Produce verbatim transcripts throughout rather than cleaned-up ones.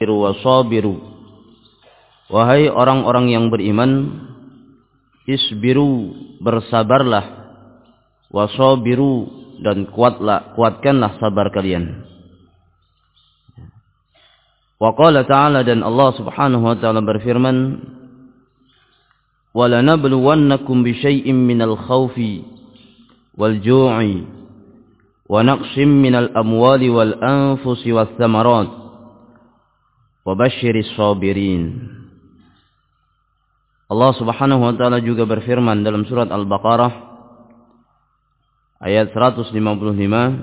wasabiru, wahai orang-orang yang beriman, isbiru, bersabarlah, wasabiru, dan kuatlah, kuatkanlah sabar kalian. Wa qala ta'ala, dan Allah subhanahu wa ta'ala berfirman, وَلَنَبْلُوَنَّكُمْ بِشَيْءٍ مِّنَ الْخَوْفِ وَالْجُوعِ وَنَقْصٍ مِّنَ الْأَمْوَالِ وَالْأَنفُسِ وَالثَّمَرَاتِ وَبَشِّرِ الصَّابِرِينَ. Allah subhanahu wa ta'ala juga berfirman dalam surat Al-Baqarah ayat seratus lima puluh lima,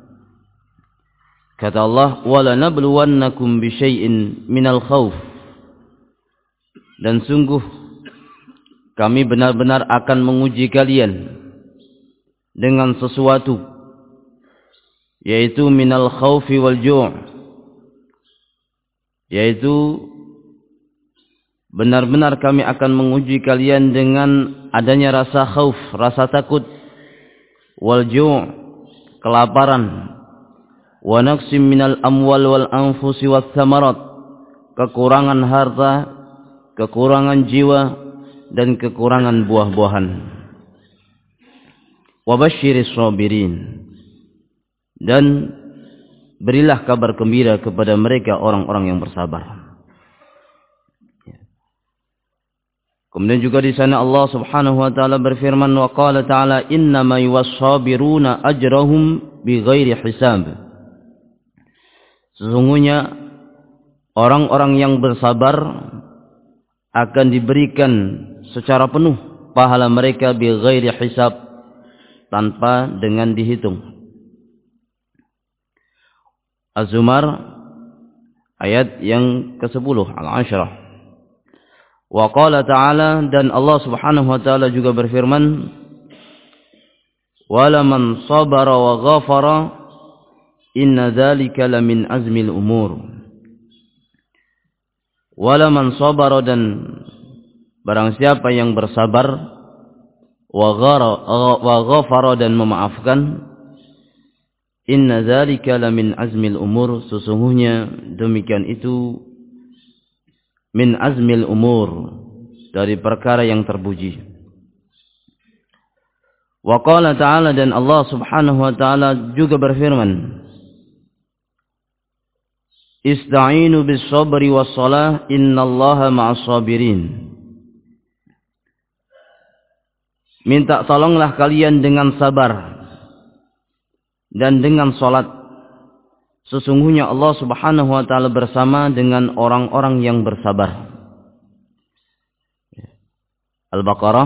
kata Allah, وَلَنَبْلُوَنَّكُمْ بِشَيْءٍ مِّنَ الْخَوْفِ, dan sungguh kami benar-benar akan menguji kalian dengan sesuatu, yaitu minal khawfi wal ju', yaitu benar-benar kami akan menguji kalian dengan adanya rasa khauf, rasa takut, wal ju', kelaparan, wa naqsim minal amwal wal anfusi wath thamarat, kekurangan harta, kekurangan jiwa, dan kekurangan buah-buahan. Wa basyiris sabirin, dan berilah kabar gembira kepada mereka orang-orang yang bersabar. Kemudian juga di sana Allah subhanahu wa ta'ala berfirman, wa qala ta'ala, innama yuwassabiruna ajrahum bighairi hisab, sesungguhnya orang-orang yang bersabar akan diberikan secara penuh pahala mereka bighairi hisab, tanpa dengan dihitung. Az-Zumar ayat yang kesepuluh, Al-Ashrah. Wa qala ta'ala, dan Allah subhanahu wa ta'ala juga berfirman, walaman sabara wa ghafara inna dzalika lamin azmil umur. Walaman sabara, dan barang siapa yang bersabar, wa ghafara, dan memaafkan, inna dzalika lamin azmil umur, sesungguhnya demikian itu min azmil umur, dari perkara yang terpuji. Wa qala ta'ala, dan Allah subhanahu wa ta'ala juga berfirman, ista'inu bis sabri was salah innallaha ma'as sabirin. Minta tolonglah kalian dengan sabar dan dengan salat, sesungguhnya Allah subhanahu wa ta'ala bersama dengan orang-orang yang bersabar. Al-Baqarah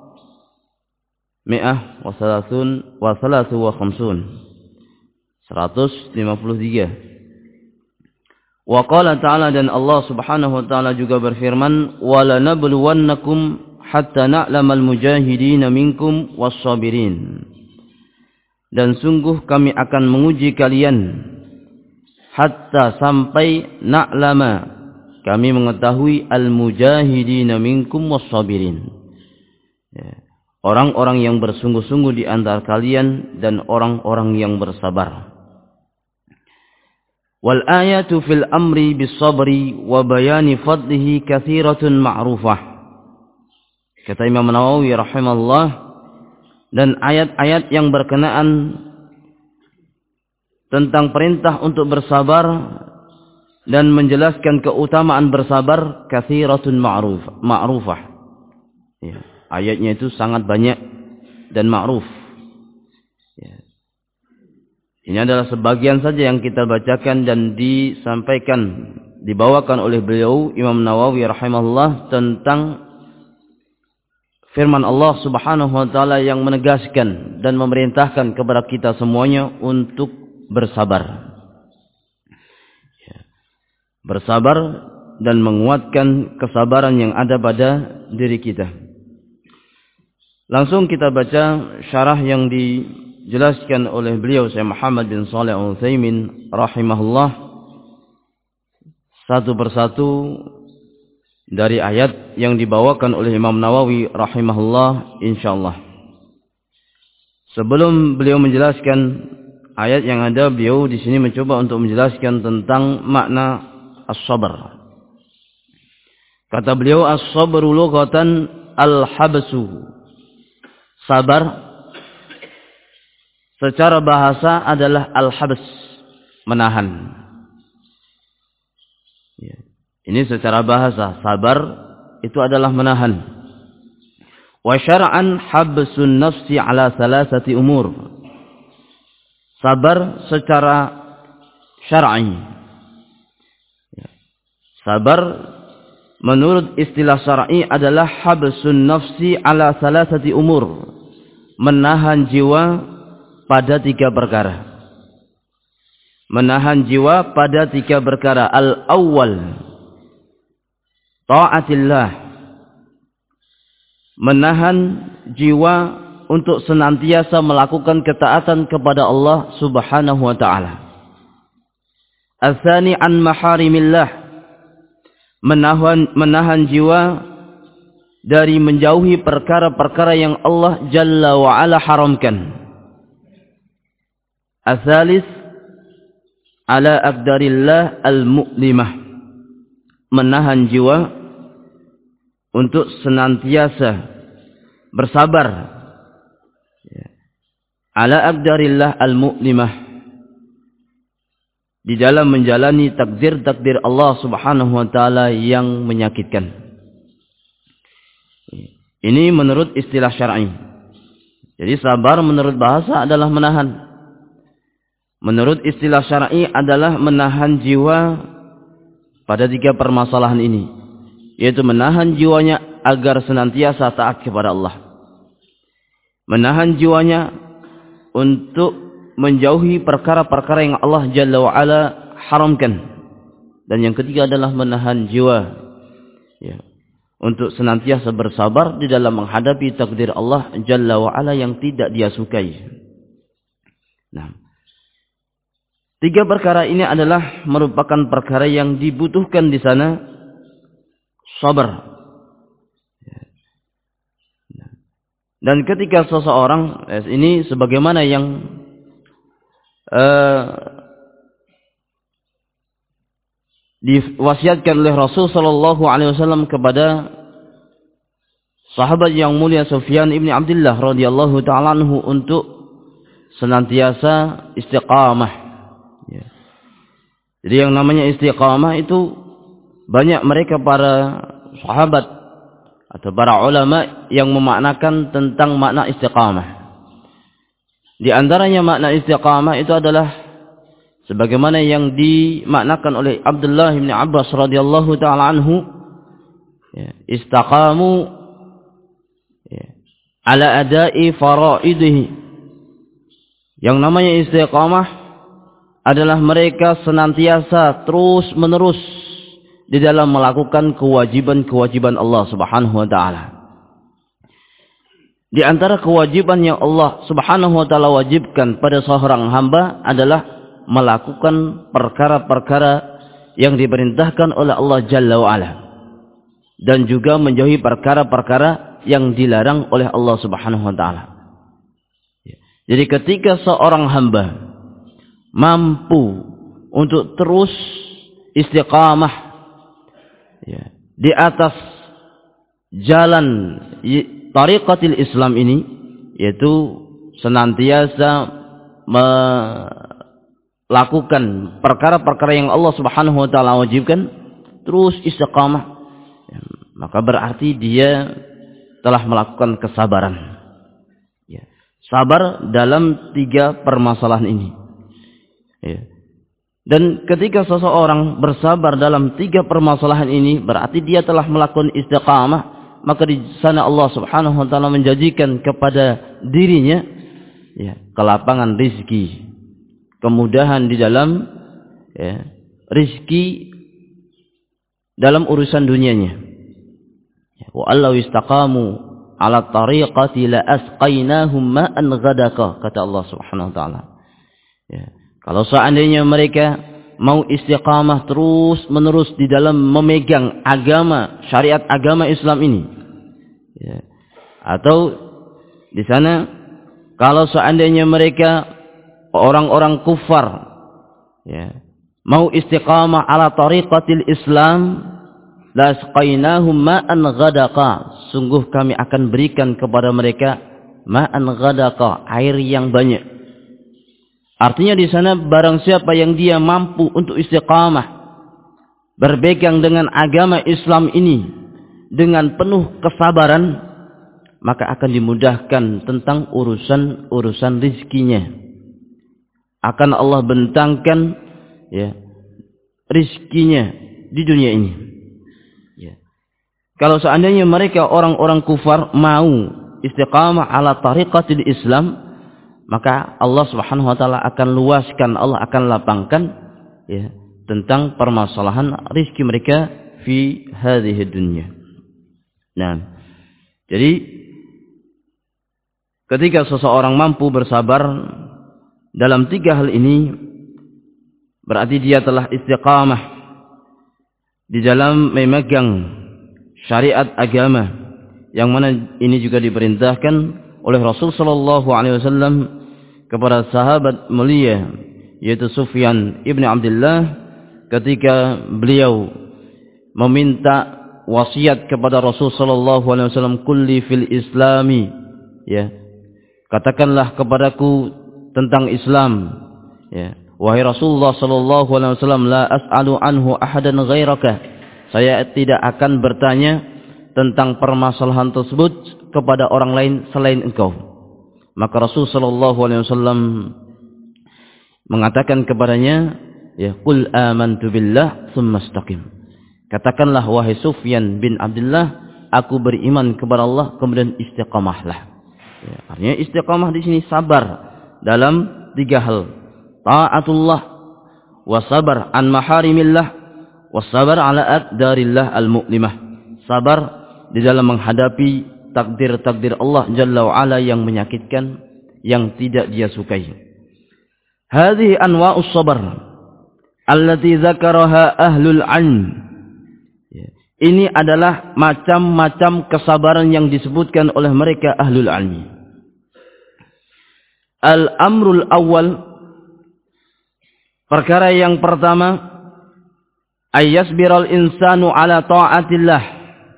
mi'ah wa salatun wa salatu wa khamsun, seratus lima puluh tiga. Wa qala ta'ala, dan Allah subhanahu wa ta'ala juga berfirman, wala nabluwannakum hatta na'lamal mujahidin minkum was-sabirin, dan sungguh kami akan menguji kalian hatta sampai na'lama, kami mengetahui al-mujahidin minkum was-sabirin, orang-orang yang bersungguh-sungguh di antara kalian dan orang-orang yang bersabar. Wal ayatu fil amri bis sabri wa bayani fadlihi katsiratun ma'rufah, kata Imam Nawawi rahimahullah, dan ayat-ayat yang berkenaan tentang perintah untuk bersabar dan menjelaskan keutamaan bersabar, katsiratun ma'ruf, ma'rufah. Ya, ayatnya itu sangat banyak dan ma'ruf. Ya. Ini adalah sebagian saja yang kita bacakan dan disampaikan, dibawakan oleh beliau Imam Nawawi rahimahullah tentang firman Allah subhanahu wa ta'ala yang menegaskan dan memerintahkan kepada kita semuanya untuk bersabar. Bersabar dan menguatkan kesabaran yang ada pada diri kita. Langsung kita baca syarah yang dijelaskan oleh beliau Syekh Muhammad bin Shalih Al-Utsaimin rahimahullah, satu persatu dari ayat yang dibawakan oleh Imam Nawawi rahimahullah insyaallah. Sebelum beliau menjelaskan ayat yang ada, beliau di sini mencoba untuk menjelaskan tentang makna as-sabr. Kata beliau, as-sabru lughatan al-habsu. Sabar secara bahasa adalah al-habs, menahan. Ya. Ini secara bahasa, sabar itu adalah menahan. Wa syar'an habsun nafsi ala salasati umur. Sabar secara syar'i. Ya. Sabar menurut istilah syar'i adalah habsun nafsi ala salasati umur, menahan jiwa pada tiga perkara. Menahan jiwa pada tiga perkara. Al-awwal ta'atillah, menahan jiwa untuk senantiasa melakukan ketaatan kepada Allah Subhanahu wa ta'ala. Al-thani an maharimillah, Menahan, menahan jiwa dari menjauhi perkara-perkara yang Allah Jalla wa'ala haramkan. Al-thalith ala aqdarillah al-mu'limah, menahan jiwa untuk senantiasa bersabar ala aqdarillah al-mu'limah, di dalam menjalani takdir-takdir Allah Subhanahu wa ta'ala yang menyakitkan. Ini menurut istilah syar'i. Jadi sabar menurut bahasa adalah menahan. Menurut istilah syar'i adalah menahan jiwa pada tiga permasalahan ini, yaitu menahan jiwanya agar senantiasa taat kepada Allah, menahan jiwanya untuk menjauhi perkara-perkara yang Allah Jalla wa'ala haramkan, dan yang ketiga adalah menahan jiwa ya, untuk senantiasa bersabar di dalam menghadapi takdir Allah Jalla wa'ala yang tidak dia sukai. Nah, tiga perkara ini adalah merupakan perkara yang dibutuhkan di sana sabar. Dan ketika seseorang, ini sebagaimana yang Uh, diwasiatkan oleh Rasul sallallahu alaihi wasallam kepada sahabat yang mulia Sufyan ibn Abdullah radhiyallahu ta'ala anhu untuk senantiasa istiqamah ya. Jadi yang namanya istiqamah itu banyak mereka para sahabat atau para ulama yang memaknakan tentang makna istiqamah. Di antaranya makna istiqamah itu adalah sebagaimana yang dimaknakan oleh Abdullah bin Abbas radhiyallahu taala anhu, ya, istaqamu ya, ala adai faraidihi. Yang namanya istiqamah adalah mereka senantiasa terus menerus di dalam melakukan kewajiban-kewajiban Allah Subhanahu wa taala. Di antara kewajiban yang Allah Subhanahu wa ta'ala wajibkan pada seorang hamba adalah melakukan perkara-perkara yang diperintahkan oleh Allah Jalla wa'ala, dan juga menjauhi perkara-perkara yang dilarang oleh Allah Subhanahu wa ta'ala. Jadi ketika seorang hamba mampu untuk terus istiqamah ya, di atas jalan tariqatil Islam ini, yaitu senantiasa melakukan perkara-perkara yang Allah Subhanahu wa ta'ala wajibkan, terus istiqamah, ya, maka berarti dia telah melakukan kesabaran ya. Sabar dalam tiga permasalahan ini ya. Dan ketika seseorang bersabar dalam tiga permasalahan ini, berarti dia telah melakukan istiqamah. Maka di sana Allah Subhanahu wa ta'ala menjanjikan kepada dirinya ya, kelapangan rizki, kemudahan di dalam ya, rizki dalam urusan dunianya. Wa allau istaqamu ala tariqati la asqainahum ma'an ghadaka, kata Allah Subhanahu wa ta'ala. Ya, kalau seandainya mereka mau istiqamah terus menerus di dalam memegang agama, syariat agama Islam ini ya. Atau di sana kalau seandainya mereka orang-orang kufar ya, mau istiqamah ala tariqatil Islam, la asqainahum ma'an ghadaqa, sungguh kami akan berikan kepada mereka ma'an ghadaqa, air yang banyak. Artinya di sana barang siapa yang dia mampu untuk istiqamah, berpegang dengan agama Islam ini dengan penuh kesabaran, maka akan dimudahkan tentang urusan-urusan rizkinya. Akan Allah bentangkan ya rizkinya di dunia ini. Ya. Kalau seandainya mereka orang-orang kufar mau istiqamah ala tariqatil Islam, maka Allah Subhanahu wa taala akan luaskan, Allah akan lapangkan ya tentang permasalahan rizki mereka fi hadhihi dunya. Nah, jadi ketika seseorang mampu bersabar dalam tiga hal ini, berarti dia telah istiqamah di dalam memegang syariat agama, yang mana ini juga diperintahkan oleh Rasul sallallahu alaihi wasallam kepada sahabat mulia yaitu Sufyan ibn Abdullah ketika beliau meminta wasiat kepada Rasul sallallahu alaihi wasallam, kulli fil islami, ya, katakanlah kepadaku tentang Islam, ya, wahai Rasulullah sallallahu alaihi wasallam, la as'alu anhu ahadan ghairaka, saya tidak akan bertanya tentang permasalahan tersebut kepada orang lain selain engkau. Maka Rasul sallallahu alaihi wasallam mengatakan kepadanya, ya, qul amantu billah tsumma istaqim. Katakanlah wahai Sufyan bin Abdullah, aku beriman kepada Allah, kemudian istiqamahlah. Ya, artinya istiqamah di sini sabar dalam tiga hal. Ta'atullah, wasabar an maharimillah, wasabar ala aqdarillah al-mu'limah. Sabar di dalam menghadapi takdir-takdir Allah Jalla wa'ala yang menyakitkan, yang tidak dia sukai. Hadhihi anwa'us sabar allati dzakaraha ahlul 'ilm. Ini adalah macam-macam kesabaran yang disebutkan oleh mereka ahlul 'ilmi. Al-amrul awal, perkara yang pertama, ayyasbiral insanu ala ta'atillah.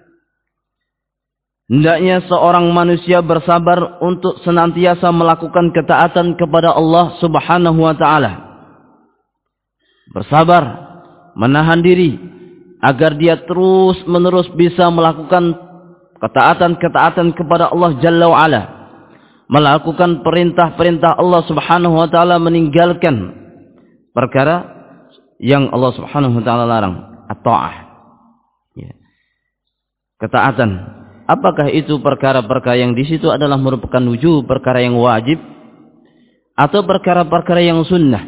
Hendaknya seorang manusia bersabar untuk senantiasa melakukan ketaatan kepada Allah Subhanahu wa taala. Bersabar, menahan diri agar dia terus-menerus bisa melakukan ketaatan-ketaatan kepada Allah Jalla wa Ala. Melakukan perintah-perintah Allah Subhanahu wa taala, meninggalkan perkara yang Allah Subhanahu wa taala larang, at-ta'ah. Ya. Ketaatan. Apakah itu perkara-perkara yang di situ adalah merupakan wujub, perkara yang wajib, atau perkara-perkara yang sunnah?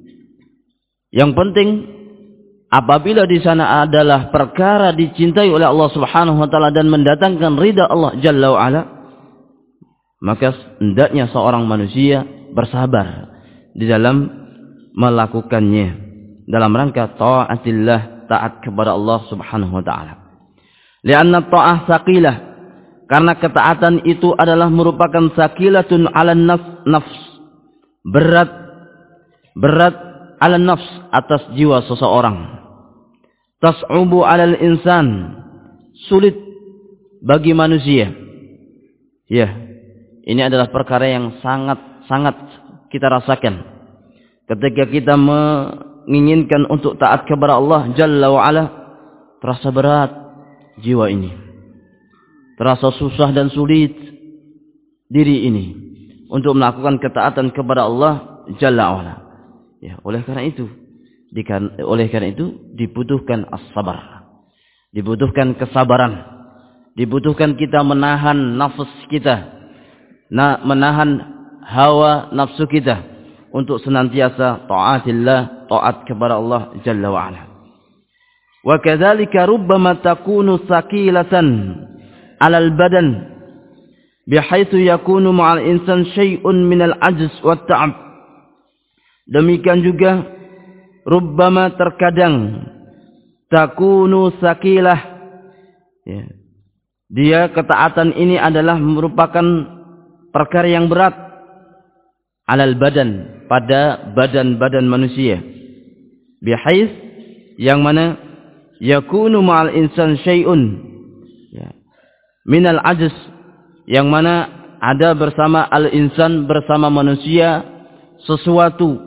Yang penting apabila di sana adalah perkara dicintai oleh Allah Subhanahu wa taala dan mendatangkan ridha Allah Jalla wa Ala, maka hendaknya seorang manusia bersabar di dalam melakukannya dalam rangka taatillah, taat kepada Allah Subhanahu wa taala. Lianna ta'ah saqilah, karena ketaatan itu adalah merupakan saqilatun 'alan nafs, berat berat 'alan nafs, atas jiwa seseorang. Tas'ubu 'alal insan, sulit bagi manusia. Ya, ini adalah perkara yang sangat-sangat kita rasakan ketika kita menginginkan untuk taat kepada Allah Jalla wa Ala. Terasa berat jiwa ini, terasa susah dan sulit diri ini untuk melakukan ketaatan kepada Allah Jalla wa Ala. Ya, oleh karena itu, oleh karena itu dibutuhkan as-sabar, dibutuhkan kesabaran, dibutuhkan kita menahan nafsu kita, menahan hawa nafsu kita untuk senantiasa taatillah, taat kepada Allah Jalla wa Ala. Wa kadzalika rubbama takunu thaqilatan 'alal badan bihaitsu yakunu ma'al insan syai'un minal 'ajz wat ta'ab. Demikian juga rubbama, terkadang, takunu thaqilah, ya, dia ketaatan ini adalah merupakan perkara yang berat 'alal badan, pada badan-badan manusia. Bihais yang mana yakunu ma'al insan syai'un ya, minal ajz, yang mana ada bersama al-insan, bersama manusia sesuatu,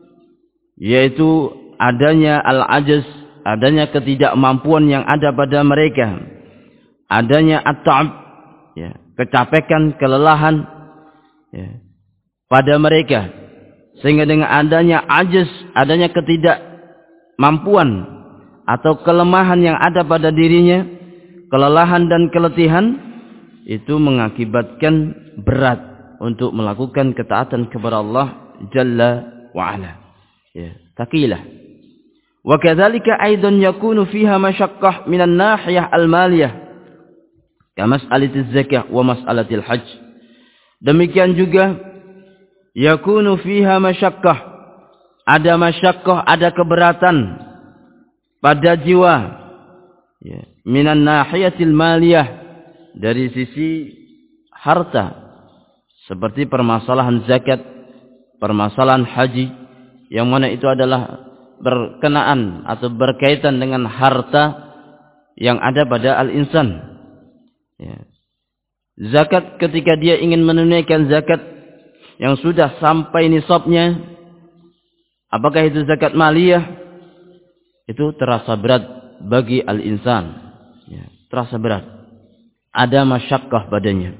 yaitu adanya al-ajz, adanya ketidakmampuan yang ada pada mereka, adanya at-ta'ab ya, kecapekan, kelelahan ya, pada mereka, sehingga dengan adanya ajz, adanya ketidakmampuan atau kelemahan yang ada pada dirinya, kelelahan dan keletihan, itu mengakibatkan berat untuk melakukan ketaatan kepada Allah Jalla wa Ala. Ya, taqilah. Wa kadzalika aidan yakunu fiha masyaqqah minan nahiyah al-maliyah, kama mas'alatil zakah wa mas'alatil hajj. Demikian juga yakunu fiha masyaqqah, ada masyaqqah, ada keberatan pada jiwa ya, minan nahiyatil maliyah, dari sisi harta, seperti permasalahan zakat, permasalahan haji, yang mana itu adalah berkenaan atau berkaitan dengan harta yang ada pada al-insan ya. Zakat, ketika dia ingin menunaikan zakat yang sudah sampai nisabnya, apakah itu zakat maliyah, itu terasa berat bagi al-insan ya, terasa berat, ada masyakkah padanya.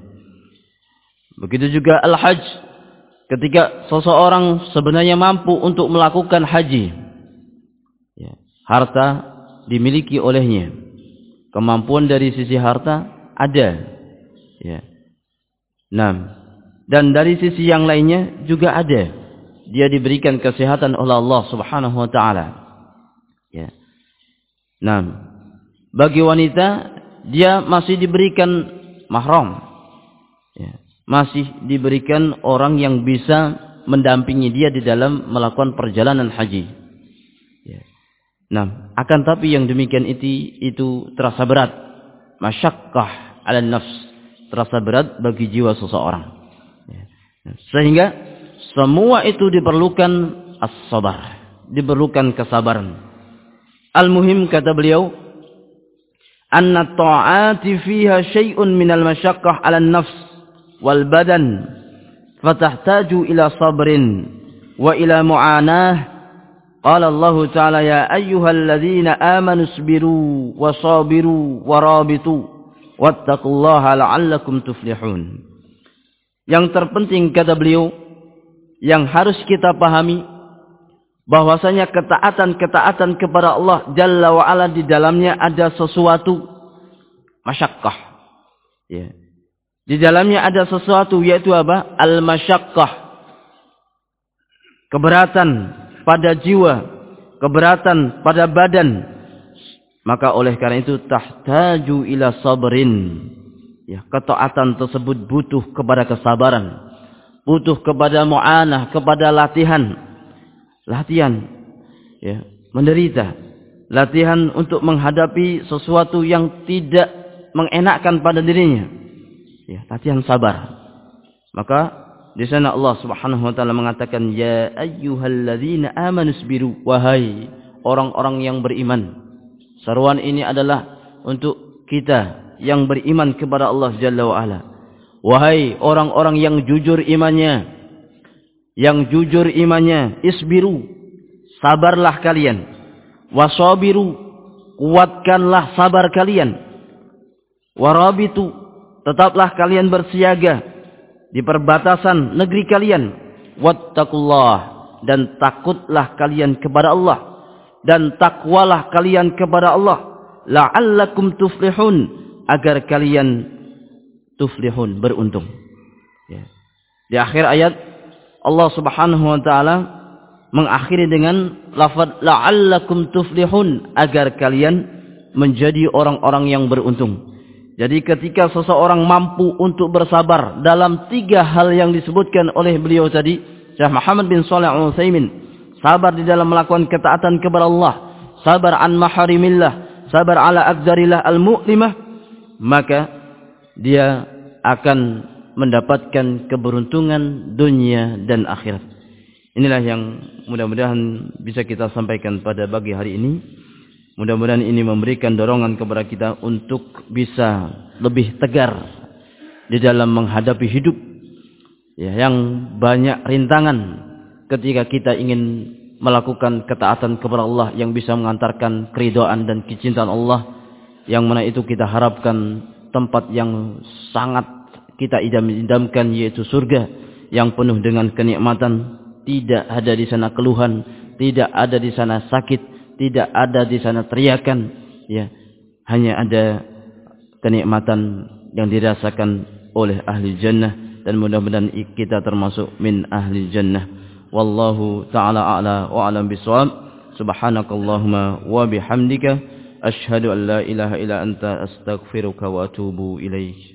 Begitu juga al-hajj, ketika seseorang sebenarnya mampu untuk melakukan haji ya, harta dimiliki olehnya, kemampuan dari sisi harta ada ya. Nah, dan dari sisi yang lainnya juga ada, dia diberikan kesehatan oleh Allah Subhanahu wa taala. Ya. Nah, bagi wanita dia masih diberikan mahram, ya, masih diberikan orang yang bisa mendampingi dia di dalam melakukan perjalanan haji. Ya. Nah, akan tapi yang demikian itu itu terasa berat, masyaqqah 'ala nafs, terasa berat bagi jiwa seseorang. Ya. Nah, sehingga semua itu diperlukan as-sabar, diperlukan kesabaran. Al-muhim, kata beliau, anna ta'ati fiha syai'un minal masyaqqah 'ala an-nafs wal badan fatahtaju ila sabrin wa ila mu'anah. Qala Allah Ta'ala ya ayyuhalladzina amanu isbiru wa sabiru wa rabitu wattaqullaha la'allakum tuflihun. Yang terpenting, kata beliau, yang harus kita pahami, bahwasanya ketaatan-ketaatan kepada Allah Jalla wa Ala di dalamnya ada sesuatu masyaqqah. Ya. Di dalamnya ada sesuatu, yaitu apa? Al-masyaqqah. Keberatan pada jiwa, keberatan pada badan. Maka oleh karena itu tahtaju ila sabrin. Ya, ketaatan tersebut butuh kepada kesabaran, butuh kepada mu'anah, kepada latihan. Latihan ya, menderita, latihan untuk menghadapi sesuatu yang tidak mengenakkan pada dirinya ya, latihan sabar. Maka di sana Allah Subhanahu wa taala mengatakan ya ayyuhalladzina amanu isbiru, wahai orang-orang yang beriman. Seruan ini adalah untuk kita yang beriman kepada Allah Jalla wa Ala. Wahai orang-orang yang jujur imannya, yang jujur imannya, isbiru, sabarlah kalian, wasabiru, kuatkanlah sabar kalian, warabitu, tetaplah kalian bersiaga di perbatasan negeri kalian, wattaqullah, dan takutlah kalian kepada Allah, dan takwalah kalian kepada Allah, la'allakum tuflihun, agar kalian tuflihun, beruntung. Ya. Di akhir ayat Allah Subhanahu wa taala mengakhiri dengan lafaz la'allakum tuflihun, agar kalian menjadi orang-orang yang beruntung. Jadi ketika seseorang mampu untuk bersabar dalam tiga hal yang disebutkan oleh beliau tadi, Syekh Muhammad bin Shalih Al-Utsaimin, sabar di dalam melakukan ketaatan kepada Allah, sabar an maharimillah, sabar ala aqdarillah al-mu'limah, maka dia akan mendapatkan keberuntungan dunia dan akhirat. Inilah yang mudah-mudahan bisa kita sampaikan pada pagi hari ini. Mudah-mudahan ini memberikan dorongan kepada kita untuk bisa lebih tegar di dalam menghadapi hidup, ya, yang banyak rintangan ketika kita ingin melakukan ketaatan kepada Allah yang bisa mengantarkan keridhaan dan kecintaan Allah, yang mana itu kita harapkan tempat yang sangat kita idam-idamkan, yaitu surga yang penuh dengan kenikmatan. Tidak ada di sana keluhan, tidak ada di sana sakit, tidak ada di sana teriakan, ya, hanya ada kenikmatan yang dirasakan oleh ahli jannah, dan mudah-mudahan kita termasuk min ahli jannah. Wallahu ta'ala a'la wa a'lam bishawab. Subhanakallahumma wa bihamdika asyhadu an la ilaha illa anta astaghfiruka wa atubu ilaik.